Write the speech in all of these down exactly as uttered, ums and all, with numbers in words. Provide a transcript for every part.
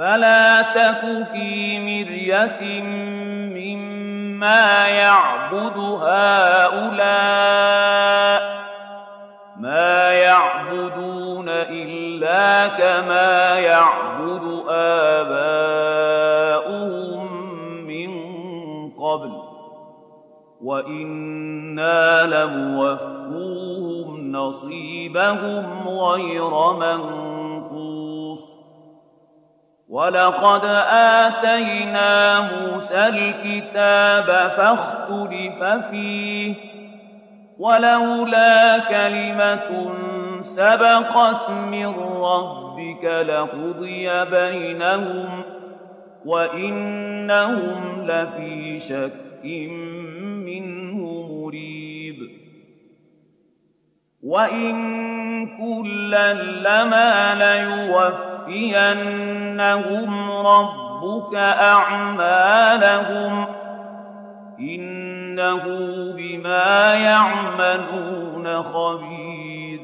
فلا تك في مرية مما يعبد هؤلاء ما يعبدون إلا كما يعبد آباؤهم من قبل وإنا لموفوهم نصيبهم غير منقوص ولقد آتينا موسى الكتاب فاختلف فيه ولولا كلمة سبقت من ربك لقضي بينهم وإنهم لفي شك منه مريب وإن كلا لما ليوفينهم ربك أعمالهم إنه بما يعملون خبير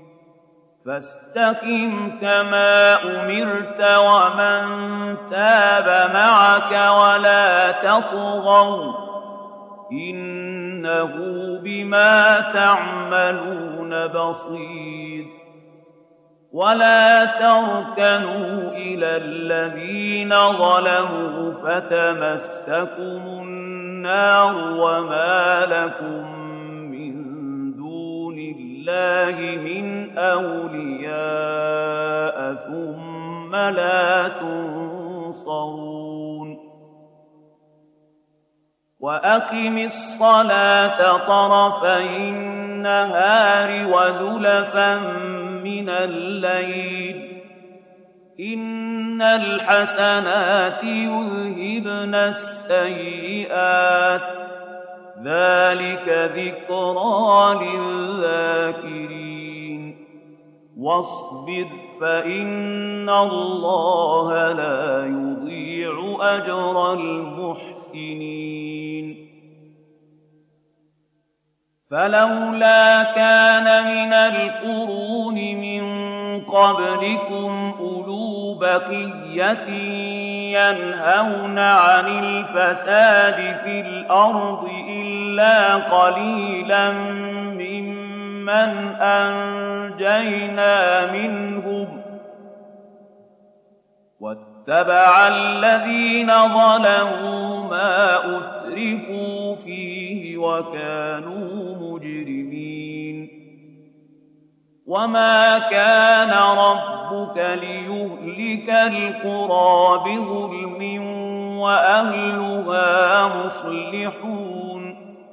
فاستقم كما أمرت ومن تاب معك ولا تطغوا إنه بما تعملون بصير ولا تركنوا إلى الذين ظلموا فتمسكم النار وما لكم من دون الله من أولياء ثم لا تنصرون وأقم الصلاة طرفي النهار وزلفا من الليل إن الحسنات يذهبن السيئات ذلك ذكرى للذاكرين واصبر فإن الله لا يضيع أجر المحسنين فلولا كان من القرون من قبلكم أولو بقية ينهون عن الفساد في الأرض إلا قليلا ممن أنجينا منهم واتبع الذين ظلموا ما أترفوا فيه وكانوا مجرمين وما كان ربك ليهلك القرى بظلم وأهلها مصلحون